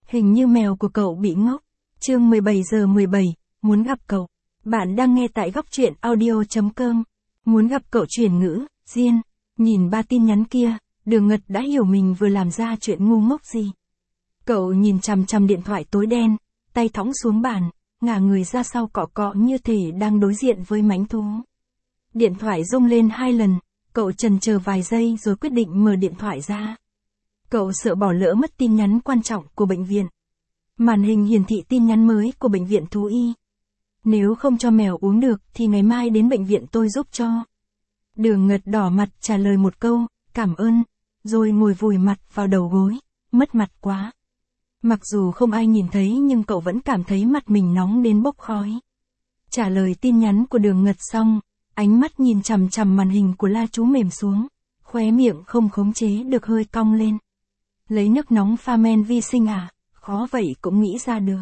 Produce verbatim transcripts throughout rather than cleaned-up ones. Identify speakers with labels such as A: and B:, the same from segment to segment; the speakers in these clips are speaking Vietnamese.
A: Hình như mèo của cậu bị ngốc. Chương mười bảy giờ mười bảy, muốn gặp cậu. Bạn đang nghe tại góc truyện audio chấm com. Muốn gặp cậu chuyển ngữ, Diên. Nhìn ba tin nhắn kia, Đường Ngật đã hiểu mình vừa làm ra chuyện ngu ngốc gì. Cậu nhìn chằm chằm điện thoại tối đen, tay thõng xuống bàn, ngả người ra sau cọ cọ như thể đang đối diện với mãnh thú. Điện thoại rung lên hai lần, cậu chần chờ vài giây rồi quyết định mở điện thoại ra. Cậu sợ bỏ lỡ mất tin nhắn quan trọng của bệnh viện. Màn hình hiển thị tin nhắn mới của bệnh viện thú y. Nếu không cho mèo uống được thì ngày mai đến bệnh viện tôi giúp cho. Đường Ngật đỏ mặt trả lời một câu, cảm ơn, rồi ngồi vùi mặt vào đầu gối, mất mặt quá. Mặc dù không ai nhìn thấy nhưng cậu vẫn cảm thấy mặt mình nóng đến bốc khói. Trả lời tin nhắn của Đường Ngật xong, ánh mắt nhìn chằm chằm màn hình của La Chú mềm xuống, khóe miệng không khống chế được hơi cong lên. Lấy nước nóng pha men vi sinh à, khó vậy cũng nghĩ ra được.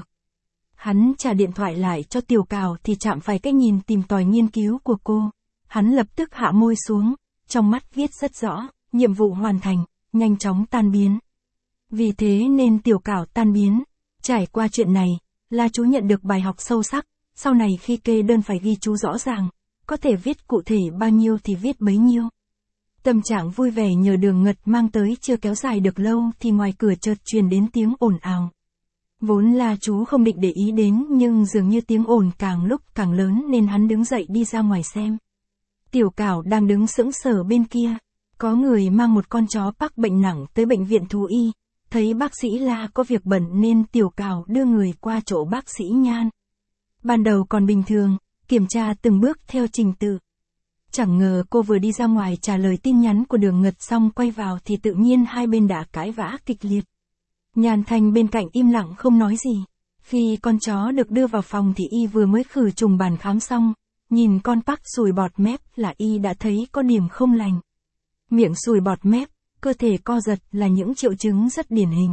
A: Hắn trả điện thoại lại cho Tiểu Cào thì chạm phải cái nhìn tìm tòi nghiên cứu của cô. Hắn lập tức hạ môi xuống, trong mắt viết rất rõ, nhiệm vụ hoàn thành, nhanh chóng tan biến. Vì thế nên Tiểu Cào tan biến. Trải qua chuyện này, La Chú nhận được bài học sâu sắc, sau này khi kê đơn phải ghi chú rõ ràng, có thể viết cụ thể bao nhiêu thì viết bấy nhiêu. Tâm trạng vui vẻ nhờ Đường Ngật mang tới chưa kéo dài được lâu thì ngoài cửa chợt truyền đến tiếng ồn ào. Vốn La Chú không định để ý đến nhưng dường như tiếng ồn càng lúc càng lớn nên hắn đứng dậy đi ra ngoài xem. Tiểu Cào đang đứng sững sờ bên kia. Có người mang một con chó Park bệnh nặng tới bệnh viện thú y. Thấy bác sĩ La có việc bận nên Tiểu Cào đưa người qua chỗ bác sĩ Nhan. Ban đầu còn bình thường, kiểm tra từng bước theo trình tự. Chẳng ngờ cô vừa đi ra ngoài trả lời tin nhắn của Đường Ngật xong quay vào thì tự nhiên hai bên đã cãi vã kịch liệt. Nhan Thanh bên cạnh im lặng không nói gì. Khi con chó được đưa vào phòng thì y vừa mới khử trùng bàn khám xong, nhìn con Park sùi bọt mép là y đã thấy có điểm không lành. Miệng sùi bọt mép, cơ thể co giật là những triệu chứng rất điển hình.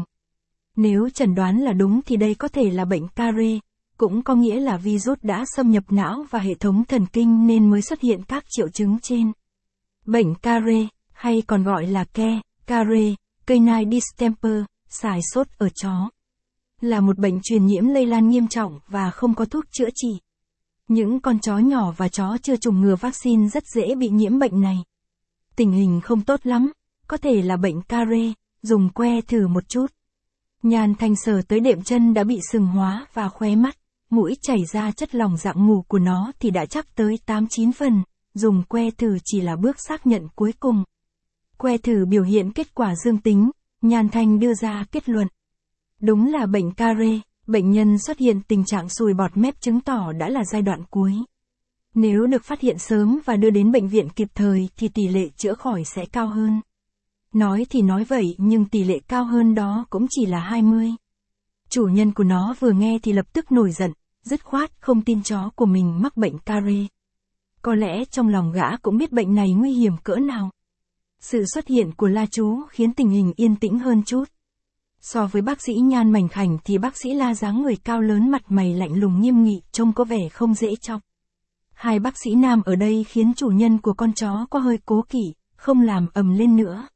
A: Nếu chẩn đoán là đúng thì đây có thể là bệnh Kare, cũng có nghĩa là virus đã xâm nhập não và hệ thống thần kinh nên mới xuất hiện các triệu chứng trên. Bệnh Kare, hay còn gọi là ke, Kare, canine distemper, sải sốt ở chó, là một bệnh truyền nhiễm lây lan nghiêm trọng và không có thuốc chữa trị. Những con chó nhỏ và chó chưa chủng ngừa vaccine rất dễ bị nhiễm bệnh này. Tình hình không tốt lắm, có thể là bệnh Kare, dùng que thử một chút. Nhan Thanh sờ tới đệm chân đã bị sừng hóa và khóe mắt, mũi chảy ra chất lỏng dạng ngủ của nó thì đã chắc tới tám chín phần, dùng que thử chỉ là bước xác nhận cuối cùng. Que thử biểu hiện kết quả dương tính, Nhan Thanh đưa ra kết luận. Đúng là bệnh Kare, bệnh nhân xuất hiện tình trạng sùi bọt mép chứng tỏ đã là giai đoạn cuối. Nếu được phát hiện sớm và đưa đến bệnh viện kịp thời thì tỷ lệ chữa khỏi sẽ cao hơn. Nói thì nói vậy nhưng tỷ lệ cao hơn đó cũng chỉ là hai mươi. Chủ nhân của nó vừa nghe thì lập tức nổi giận, dứt khoát không tin chó của mình mắc bệnh Kare. Có lẽ trong lòng gã cũng biết bệnh này nguy hiểm cỡ nào. Sự xuất hiện của La Chú khiến tình hình yên tĩnh hơn chút. So với bác sĩ Nhan mảnh khảnh thì bác sĩ La dáng người cao lớn mặt mày lạnh lùng nghiêm nghị trông có vẻ không dễ chọc. Hai bác sĩ nam ở đây khiến chủ nhân của con chó có hơi cố kỵ, không làm ầm lên nữa.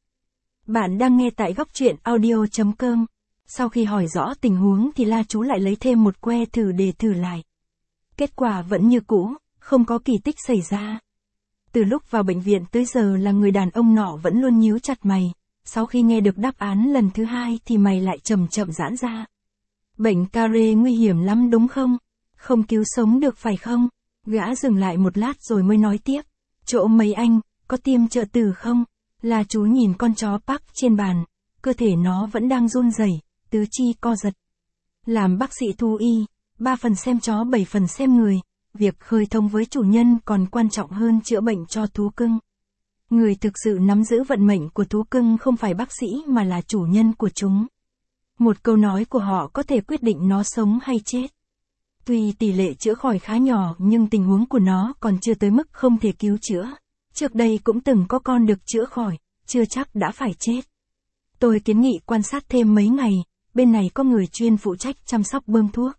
A: Bạn đang nghe tại góc truyện audio chấm com. Sau khi hỏi rõ tình huống thì La Chú lại lấy thêm một que thử để thử lại. Kết quả vẫn như cũ, không có kỳ tích xảy ra. Từ lúc vào bệnh viện tới giờ là người đàn ông nọ vẫn luôn nhíu chặt mày. Sau khi nghe được đáp án lần thứ hai thì mày lại chậm chậm giãn ra. Bệnh Kare nguy hiểm lắm đúng không? Không cứu sống được phải không? Gã dừng lại một lát rồi mới nói tiếp. Chỗ mấy anh, có tiêm trợ tử không? La Chú nhìn con chó Park trên bàn. Cơ thể nó vẫn đang run rẩy, tứ chi co giật. Làm bác sĩ thú y, ba phần xem chó bảy phần xem người. Việc khơi thông với chủ nhân còn quan trọng hơn chữa bệnh cho thú cưng. Người thực sự nắm giữ vận mệnh của thú cưng không phải bác sĩ mà là chủ nhân của chúng. Một câu nói của họ có thể quyết định nó sống hay chết. Tuy tỷ lệ chữa khỏi khá nhỏ nhưng tình huống của nó còn chưa tới mức không thể cứu chữa. Trước đây cũng từng có con được chữa khỏi, chưa chắc đã phải chết. Tôi kiến nghị quan sát thêm mấy ngày, bên này có người chuyên phụ trách chăm sóc bơm thuốc.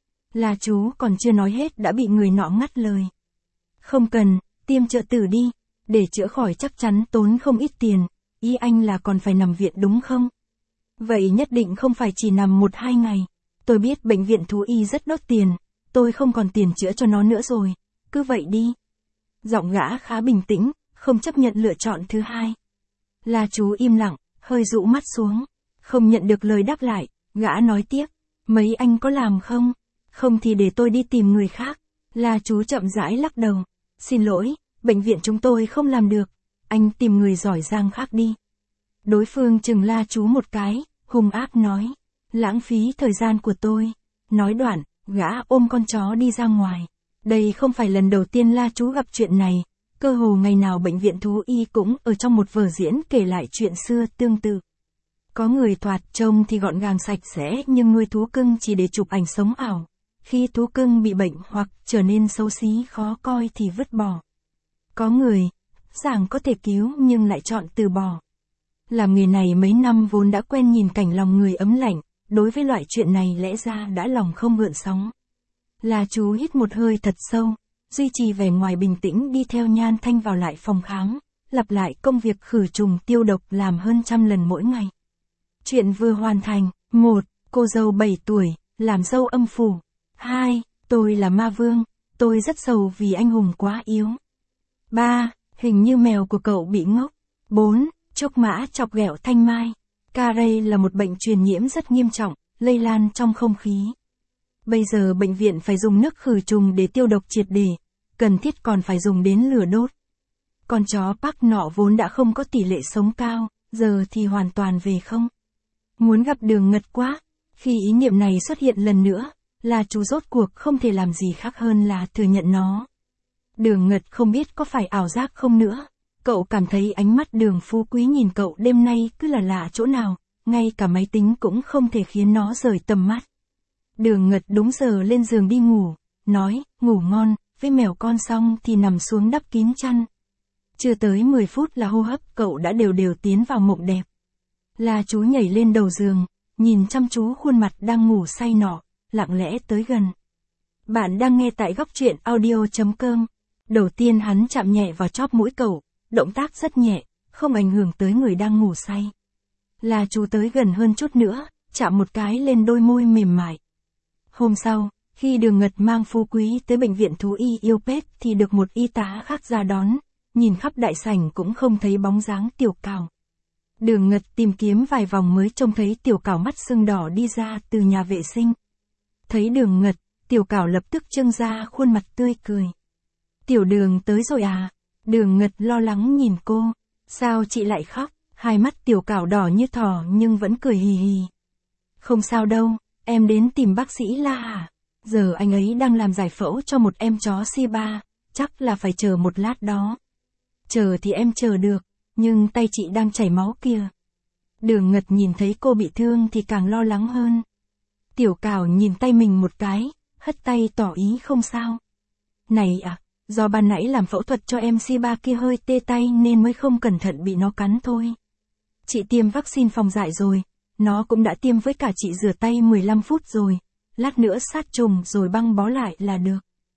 A: La Chú còn chưa nói hết đã bị người nọ ngắt lời. Không cần, tiêm trợ tử đi, để chữa khỏi chắc chắn tốn không ít tiền, ý anh là còn phải nằm viện đúng không? Vậy nhất định không phải chỉ nằm một hai ngày. Tôi biết bệnh viện thú y rất đốt tiền, tôi không còn tiền chữa cho nó nữa rồi, cứ vậy đi. Giọng gã khá bình tĩnh, không chấp nhận lựa chọn thứ hai. La Chú im lặng, hơi dụ mắt xuống, không nhận được lời đáp lại, gã nói tiếp, mấy anh có làm không? Không thì để tôi đi tìm người khác. La Chú chậm rãi lắc đầu, xin lỗi, bệnh viện chúng tôi không làm được, anh tìm người giỏi giang khác đi. Đối phương chừng La Chú một cái, hung ác nói, lãng phí thời gian của tôi. Nói đoạn, gã ôm con chó đi ra ngoài. Đây không phải lần đầu tiên La Chú gặp chuyện này, cơ hồ ngày nào bệnh viện thú y cũng ở trong một vở diễn kể lại chuyện xưa tương tự. Có người thoạt trông thì gọn gàng sạch sẽ nhưng nuôi thú cưng chỉ để chụp ảnh sống ảo. Khi thú cưng bị bệnh hoặc trở nên xấu xí khó coi thì vứt bỏ. Có người, giảng có thể cứu nhưng lại chọn từ bỏ. Làm nghề này mấy năm vốn đã quen nhìn cảnh lòng người ấm lạnh, đối với loại chuyện này lẽ ra đã lòng không gợn sóng. La Chú hít một hơi thật sâu, duy trì vẻ ngoài bình tĩnh đi theo Nhan Thanh vào lại phòng khám, lặp lại công việc khử trùng tiêu độc làm hơn trăm lần mỗi ngày. Chuyện vừa hoàn thành. Một. Cô dâu bảy tuổi, làm dâu âm phủ. Hai. Tôi là ma vương, tôi rất sầu vì anh hùng quá yếu. Ba. Hình như mèo của cậu bị ngốc. Bốn. Trúc mã chọc ghẹo thanh mai. Carey là một bệnh truyền nhiễm rất nghiêm trọng, lây lan trong không khí. Bây giờ bệnh viện phải dùng nước khử trùng để tiêu độc triệt để, cần thiết còn phải dùng đến lửa đốt. Con chó Park nọ vốn đã không có tỷ lệ sống cao, giờ thì hoàn toàn về không. Muốn gặp Đường Ngật quá. Khi ý niệm này xuất hiện lần nữa, La Chú rốt cuộc không thể làm gì khác hơn là thừa nhận nó. Đường Ngật không biết có phải ảo giác không nữa. Cậu cảm thấy ánh mắt Đường Phú Quý nhìn cậu đêm nay cứ là lạ chỗ nào, ngay cả máy tính cũng không thể khiến nó rời tầm mắt. Đường Ngật đúng giờ lên giường đi ngủ, nói, ngủ ngon, với mèo con xong thì nằm xuống đắp kín chăn. Chưa tới mười phút là hô hấp cậu đã đều đều tiến vào mộng đẹp. La Chú nhảy lên đầu giường, nhìn chăm chú khuôn mặt đang ngủ say nọ, lặng lẽ tới gần. Bạn đang nghe tại góc truyện audio chấm com. Đầu tiên hắn chạm nhẹ vào chóp mũi cậu, động tác rất nhẹ, không ảnh hưởng tới người đang ngủ say. La Chú tới gần hơn chút nữa, chạm một cái lên đôi môi mềm mại. Hôm sau, khi Đường Ngật mang Phú Quý tới bệnh viện thú y yêu pet thì được một y tá khác ra đón, nhìn khắp đại sảnh cũng không thấy bóng dáng Tiểu Cào. Đường Ngật tìm kiếm vài vòng mới trông thấy Tiểu Cào mắt sưng đỏ đi ra từ nhà vệ sinh. Thấy Đường Ngật, Tiểu Cào lập tức trưng ra khuôn mặt tươi cười. Tiểu Đường tới rồi à? Đường Ngật lo lắng nhìn cô. Sao chị lại khóc? Hai mắt Tiểu Cào đỏ như thỏ nhưng vẫn cười hì hì. Không sao đâu, em đến tìm bác sĩ La à? Giờ anh ấy đang làm giải phẫu cho một em chó Shiba, chắc là phải chờ một lát đó. Chờ thì em chờ được, nhưng tay chị đang chảy máu kìa. Đường Ngật nhìn thấy cô bị thương thì càng lo lắng hơn. Tiểu Cào nhìn tay mình một cái, hất tay tỏ ý không sao. Này à, do ban nãy làm phẫu thuật cho em Shiba kia hơi tê tay nên mới không cẩn thận bị nó cắn thôi. Chị tiêm vaccine phòng dại rồi, nó cũng đã tiêm với cả chị rửa tay mười lăm phút rồi, lát nữa sát trùng rồi băng bó lại là được.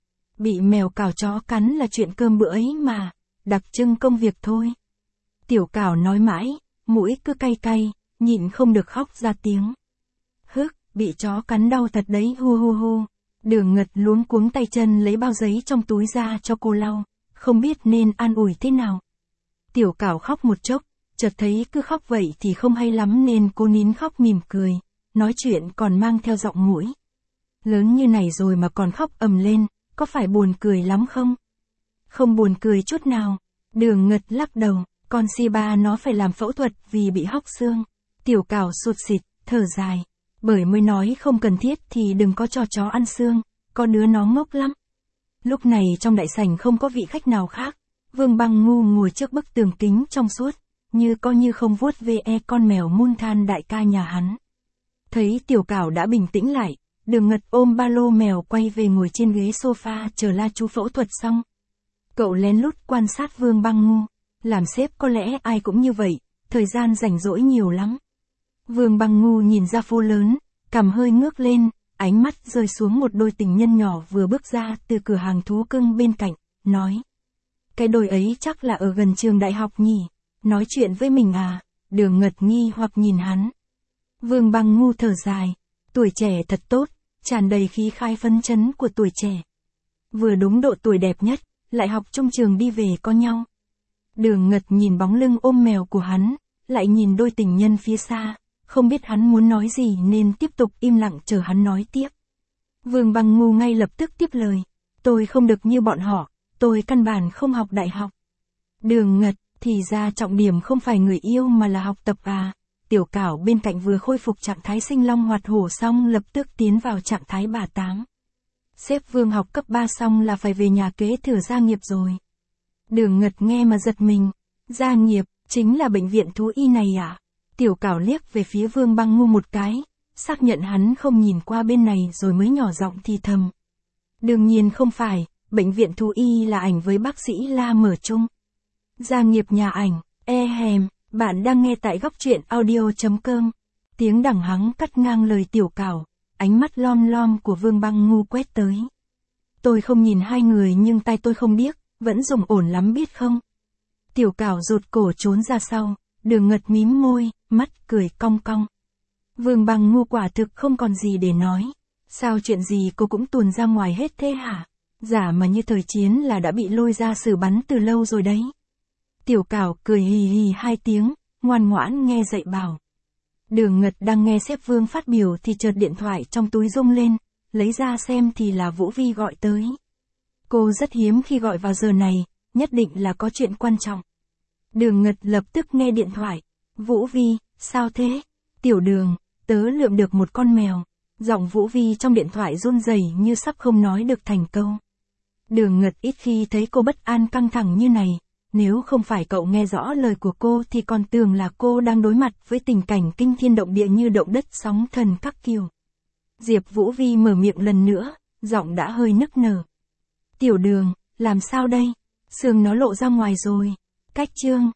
A: Bị mèo cào chó cắn là chuyện cơm bữa ấy mà, đặc trưng công việc thôi. Tiểu Cào nói mãi, mũi cứ cay cay, nhịn không được khóc ra tiếng. Hức, bị chó cắn đau thật đấy hu hu hu. Đường Ngật luống cuống tay chân lấy bao giấy trong túi ra cho cô lau, không biết nên an ủi thế nào. Tiểu Cào khóc một chốc, chợt thấy cứ khóc vậy thì không hay lắm nên cô nín khóc mỉm cười, nói chuyện còn mang theo giọng mũi. Lớn như này rồi mà còn khóc ầm lên, có phải buồn cười lắm không? Không buồn cười chút nào. Đường Ngật lắc đầu, con Shiba nó phải làm phẫu thuật vì bị hóc xương. Tiểu Cào sụt sịt, thở dài. Bởi mới nói không cần thiết thì đừng có cho chó ăn xương, có đứa nó ngốc lắm. Lúc này trong đại sảnh không có vị khách nào khác, Vương Băng Ngu ngồi trước bức tường kính trong suốt, như coi như không vuốt ve con mèo Monthan đại ca nhà hắn. Thấy Tiểu Cào đã bình tĩnh lại, Đường Ngật ôm ba lô mèo quay về ngồi trên ghế sofa chờ La Chú phẫu thuật xong. Cậu lén lút quan sát Vương Băng Ngu, làm sếp có lẽ ai cũng như vậy, thời gian rảnh rỗi nhiều lắm. Vương Băng Ngu nhìn ra phố lớn, cằm hơi ngước lên, ánh mắt rơi xuống một đôi tình nhân nhỏ vừa bước ra từ cửa hàng thú cưng bên cạnh, nói. Cái đôi ấy chắc là ở gần trường đại học nhỉ, nói chuyện với mình à? Đường Ngật nghi hoặc nhìn hắn. Vương Băng Ngu thở dài. Tuổi trẻ thật tốt, tràn đầy khí khai phấn chấn của tuổi trẻ. Vừa đúng độ tuổi đẹp nhất, lại học trong trường đi về có nhau. Đường Ngật nhìn bóng lưng ôm mèo của hắn, lại nhìn đôi tình nhân phía xa, không biết hắn muốn nói gì nên tiếp tục im lặng chờ hắn nói tiếp. Vương Băng Ngu ngay lập tức tiếp lời. Tôi không được như bọn họ, tôi căn bản không học đại học. Đường Ngật, thì ra trọng điểm không phải người yêu mà là học tập à. Tiểu Cảo bên cạnh vừa khôi phục trạng thái sinh long hoạt hổ xong lập tức tiến vào trạng thái bà táng. Sếp Vương học cấp ba xong là phải về nhà kế thừa gia nghiệp rồi. Đường Ngật nghe mà giật mình. Gia nghiệp, chính là bệnh viện thú y này à? Tiểu Cảo liếc về phía Vương Băng Ngu một cái, xác nhận hắn không nhìn qua bên này rồi mới nhỏ giọng thì thầm. Đương nhiên không phải, bệnh viện thú y là ảnh với bác sĩ La Mở Trung. Gia nghiệp nhà ảnh, e hèm, bạn đang nghe tại góc truyện audio chấm com. Tiếng đằng hắng cắt ngang lời Tiểu Cảo, ánh mắt lom lom của Vương Băng Ngu quét tới. Tôi không nhìn hai người nhưng tai tôi không điếc, vẫn dùng ổn lắm biết không? Tiểu Cảo rụt cổ trốn ra sau, Đường Ngật mím môi, mắt cười cong cong. Vương Băng Ngu quả thực không còn gì để nói. Sao chuyện gì cô cũng tuồn ra ngoài hết thế hả? Giả mà như thời chiến là đã bị lôi ra xử bắn từ lâu rồi đấy. Tiểu Cảo cười hì hì hai tiếng, ngoan ngoãn nghe dạy bảo. Đường Ngật đang nghe sếp Vương phát biểu thì chợt điện thoại trong túi rung lên, lấy ra xem thì là Vũ Vi gọi tới. Cô rất hiếm khi gọi vào giờ này, nhất định là có chuyện quan trọng. Đường Ngật lập tức nghe điện thoại. Vũ Vi, sao thế? Tiểu Đường, tớ lượm được một con mèo. Giọng Vũ Vi trong điện thoại run rẩy như sắp không nói được thành câu. Đường Ngật ít khi thấy cô bất an căng thẳng như này. Nếu không phải cậu nghe rõ lời của cô thì còn tưởng là cô đang đối mặt với tình cảnh kinh thiên động địa như động đất sóng thần các kiểu. Diệp Vũ Vi mở miệng lần nữa, giọng đã hơi nức nở. Tiểu Đường, làm sao đây? Xương nó lộ ra ngoài rồi. Cách chương.